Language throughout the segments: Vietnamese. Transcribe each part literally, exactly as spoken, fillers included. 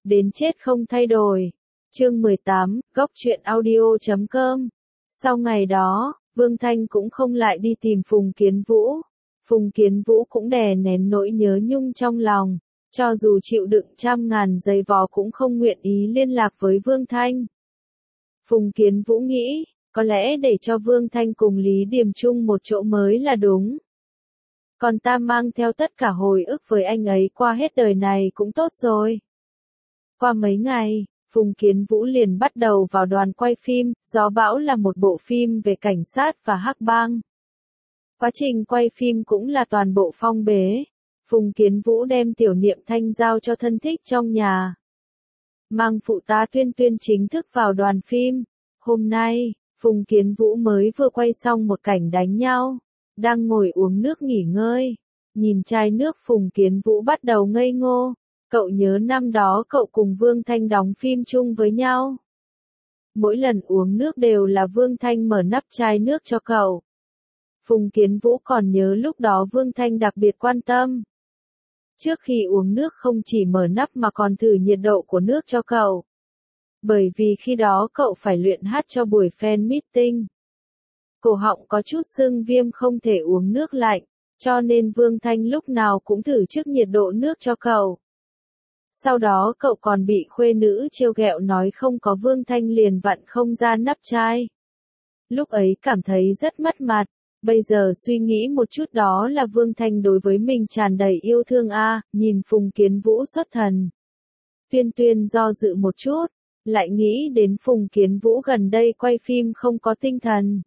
đến chết không thay đổi. Chương mười tám, góc truyện audio chấm com. Sau ngày đó, Vương Thanh cũng không lại đi tìm Phùng Kiến Vũ. Phùng Kiến Vũ cũng đè nén nỗi nhớ nhung trong lòng, cho dù chịu đựng trăm ngàn giày vò cũng không nguyện ý liên lạc với Vương Thanh. Phùng Kiến Vũ nghĩ, có lẽ để cho Vương Thanh cùng Lý Điềm chung một chỗ mới là đúng. Còn ta mang theo tất cả hồi ức với anh ấy qua hết đời này cũng tốt rồi. Qua mấy ngày, Phùng Kiến Vũ liền bắt đầu vào đoàn quay phim, Gió Bão là một bộ phim về cảnh sát và hắc bang. Quá trình quay phim cũng là toàn bộ phong bế. Phùng Kiến Vũ đem Tiểu Niệm Thanh giao cho thân thích trong nhà. Mang phụ tá Tuyên Tuyên chính thức vào đoàn phim. Hôm nay, Phùng Kiến Vũ mới vừa quay xong một cảnh đánh nhau. Đang ngồi uống nước nghỉ ngơi. Nhìn chai nước Phùng Kiến Vũ bắt đầu ngây ngô. Cậu nhớ năm đó cậu cùng Vương Thanh đóng phim chung với nhau. Mỗi lần uống nước đều là Vương Thanh mở nắp chai nước cho cậu. Phùng Kiến Vũ còn nhớ lúc đó Vương Thanh đặc biệt quan tâm. Trước khi uống nước không chỉ mở nắp mà còn thử nhiệt độ của nước cho cậu. Bởi vì khi đó cậu phải luyện hát cho buổi fan meeting. Cổ họng có chút sưng viêm không thể uống nước lạnh, cho nên Vương Thanh lúc nào cũng thử trước nhiệt độ nước cho cậu. Sau đó cậu còn bị khuê nữ trêu ghẹo nói không có Vương Thanh liền vặn không ra nắp chai. Lúc ấy cảm thấy rất mất mặt, bây giờ suy nghĩ một chút đó là Vương Thanh đối với mình tràn đầy yêu thương a. À, nhìn Phùng Kiến Vũ xuất thần. Tuyên Tuyên do dự một chút, lại nghĩ đến Phùng Kiến Vũ gần đây quay phim không có tinh thần.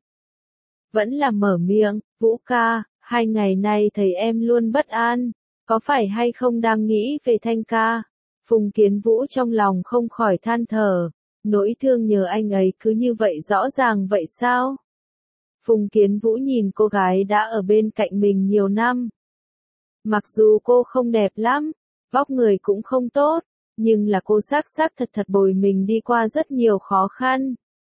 Vẫn là mở miệng, Vũ ca, hai ngày nay thấy em luôn bất an, có phải hay không đang nghĩ về Thanh ca? Phùng Kiến Vũ trong lòng không khỏi than thở, nỗi thương nhớ anh ấy cứ như vậy rõ ràng vậy sao? Phùng Kiến Vũ nhìn cô gái đã ở bên cạnh mình nhiều năm. Mặc dù cô không đẹp lắm, vóc người cũng không tốt, nhưng là cô xác xác thật thật bồi mình đi qua rất nhiều khó khăn.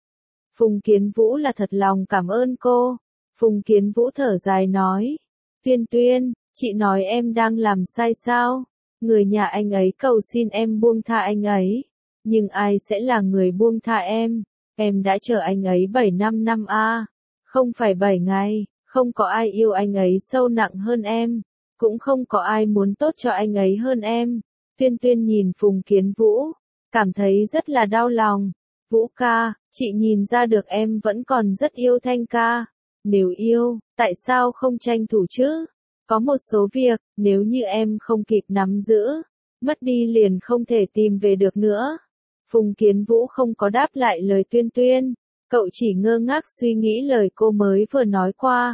Phùng Kiến Vũ là thật lòng cảm ơn cô. Phùng Kiến Vũ thở dài nói, Tuyên Tuyên, chị nói em đang làm sai sao? Người nhà anh ấy cầu xin em buông tha anh ấy. Nhưng ai sẽ là người buông tha em? Em đã chờ anh ấy bảy năm năm a, à. Không phải bảy ngày, không có ai yêu anh ấy sâu nặng hơn em. Cũng không có ai muốn tốt cho anh ấy hơn em. Tuyên Tuyên nhìn Phùng Kiến Vũ, cảm thấy rất là đau lòng. Vũ ca, chị nhìn ra được em vẫn còn rất yêu Thanh ca. Nếu yêu, tại sao không tranh thủ chứ? Có một số việc, nếu như em không kịp nắm giữ, mất đi liền không thể tìm về được nữa. Phùng Kiến Vũ không có đáp lại lời Tuyên Tuyên, cậu chỉ ngơ ngác suy nghĩ lời cô mới vừa nói qua.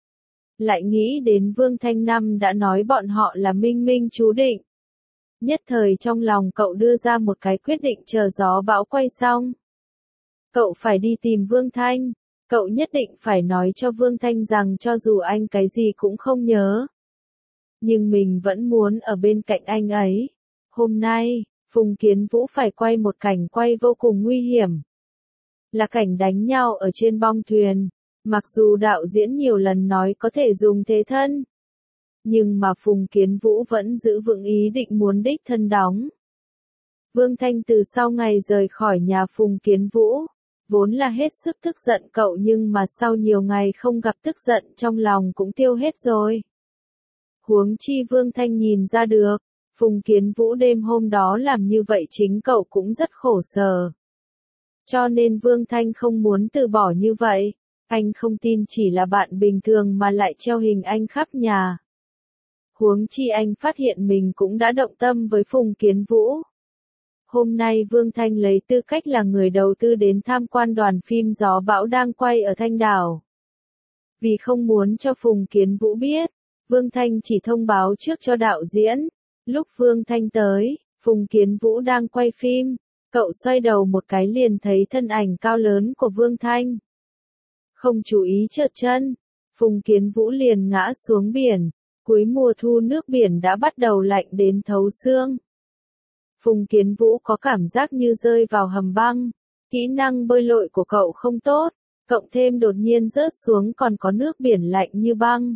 Lại nghĩ đến Vương Thanh Năm đã nói bọn họ là minh minh chú định. Nhất thời trong lòng cậu đưa ra một cái quyết định chờ Gió Bão quay xong. Cậu phải đi tìm Vương Thanh. Cậu nhất định phải nói cho Vương Thanh rằng cho dù anh cái gì cũng không nhớ, nhưng mình vẫn muốn ở bên cạnh anh ấy. Hôm nay, Phùng Kiến Vũ phải quay một cảnh quay vô cùng nguy hiểm. Là cảnh đánh nhau ở trên bong thuyền. Mặc dù đạo diễn nhiều lần nói có thể dùng thế thân, nhưng mà Phùng Kiến Vũ vẫn giữ vững ý định muốn đích thân đóng. Vương Thanh từ sau ngày rời khỏi nhà Phùng Kiến Vũ, vốn là hết sức tức giận cậu nhưng mà sau nhiều ngày không gặp tức giận trong lòng cũng tiêu hết rồi. Huống chi Vương Thanh nhìn ra được, Phùng Kiến Vũ đêm hôm đó làm như vậy chính cậu cũng rất khổ sở. Cho nên Vương Thanh không muốn từ bỏ như vậy, anh không tin chỉ là bạn bình thường mà lại treo hình anh khắp nhà. Huống chi anh phát hiện mình cũng đã động tâm với Phùng Kiến Vũ. Hôm nay Vương Thanh lấy tư cách là người đầu tư đến tham quan đoàn phim Gió Bão đang quay ở Thanh Đảo. Vì không muốn cho Phùng Kiến Vũ biết, Vương Thanh chỉ thông báo trước cho đạo diễn. Lúc Vương Thanh tới, Phùng Kiến Vũ đang quay phim, cậu xoay đầu một cái liền thấy thân ảnh cao lớn của Vương Thanh. Không chú ý trượt chân, Phùng Kiến Vũ liền ngã xuống biển. Cuối mùa thu nước biển đã bắt đầu lạnh đến thấu xương. Phùng Kiến Vũ có cảm giác như rơi vào hầm băng. Kỹ năng bơi lội của cậu không tốt, cộng thêm đột nhiên rớt xuống còn có nước biển lạnh như băng.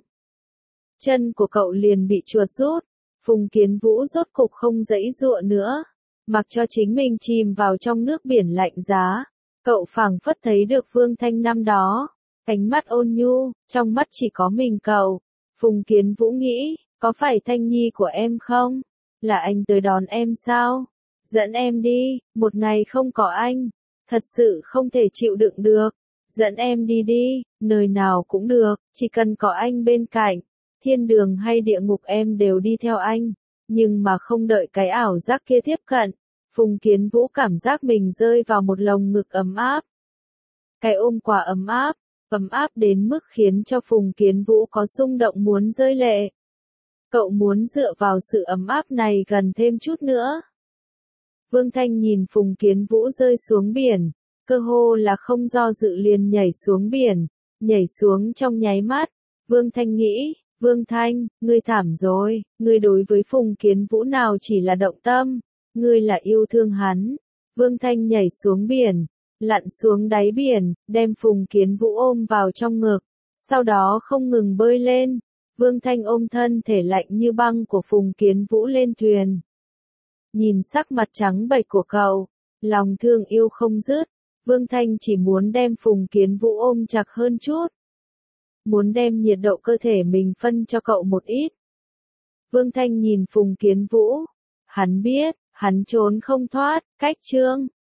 Chân của cậu liền bị chuột rút. Phùng Kiến Vũ rốt cục không giãy giụa nữa. Mặc cho chính mình chìm vào trong nước biển lạnh giá, cậu phảng phất thấy được Vương Thanh năm đó, ánh mắt ôn nhu, trong mắt chỉ có mình cậu. Phùng Kiến Vũ nghĩ, có phải Thanh Nhi của em không? Là anh tới đón em sao? Dẫn em đi, một ngày không có anh, thật sự không thể chịu đựng được. Dẫn em đi đi, nơi nào cũng được, chỉ cần có anh bên cạnh, thiên đường hay địa ngục em đều đi theo anh. Nhưng mà không đợi cái ảo giác kia tiếp cận, Phùng Kiến Vũ cảm giác mình rơi vào một lồng ngực ấm áp. Cái ôm quả ấm áp, ấm áp đến mức khiến cho Phùng Kiến Vũ có xung động muốn rơi lệ. Cậu muốn dựa vào sự ấm áp này gần thêm chút nữa. Vương Thanh nhìn Phùng Kiến Vũ rơi xuống biển, cơ hồ là không do dự liền nhảy xuống biển, nhảy xuống trong nháy mắt. Vương Thanh nghĩ, Vương Thanh, ngươi thảm rồi, ngươi đối với Phùng Kiến Vũ nào chỉ là động tâm, ngươi là yêu thương hắn. Vương Thanh nhảy xuống biển, lặn xuống đáy biển, đem Phùng Kiến Vũ ôm vào trong ngực, sau đó không ngừng bơi lên. Vương Thanh ôm thân thể lạnh như băng của Phùng Kiến Vũ lên thuyền. Nhìn sắc mặt trắng bệch của cậu, lòng thương yêu không dứt, Vương Thanh chỉ muốn đem Phùng Kiến Vũ ôm chặt hơn chút. Muốn đem nhiệt độ cơ thể mình phân cho cậu một ít. Vương Thanh nhìn Phùng Kiến Vũ, hắn biết, hắn trốn không thoát, cách chương.